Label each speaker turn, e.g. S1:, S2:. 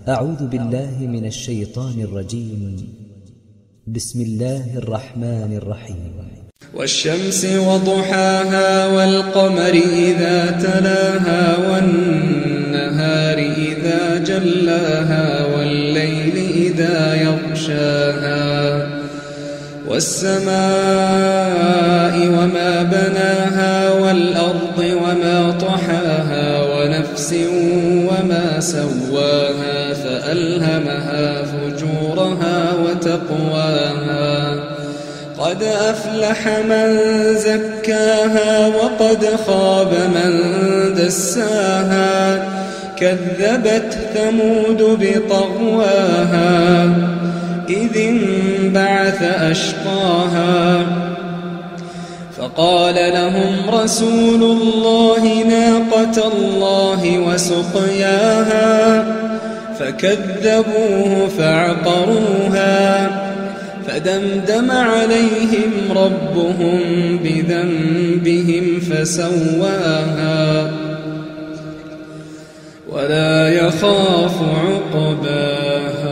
S1: أعوذ بالله من الشيطان الرجيم. بسم الله الرحمن الرحيم.
S2: والشمس وضحاها والقمر إذا تلاها والنهار إذا جلاها والليل إذا يغشاها والسماء وما بناها والأرض وما طحاها ونفس وما سواها فألهمها فجورها وتقواها قد أفلح من زكاها وقد خاب من دساها كذبت ثمود بطغواها إذ انبعث أشقاها فقال لهم رسول الله ناقة الله وسقياها فكذبوه فعقروها فدمدم عليهم ربهم بذنبهم فسواها ولا يخاف عقباها.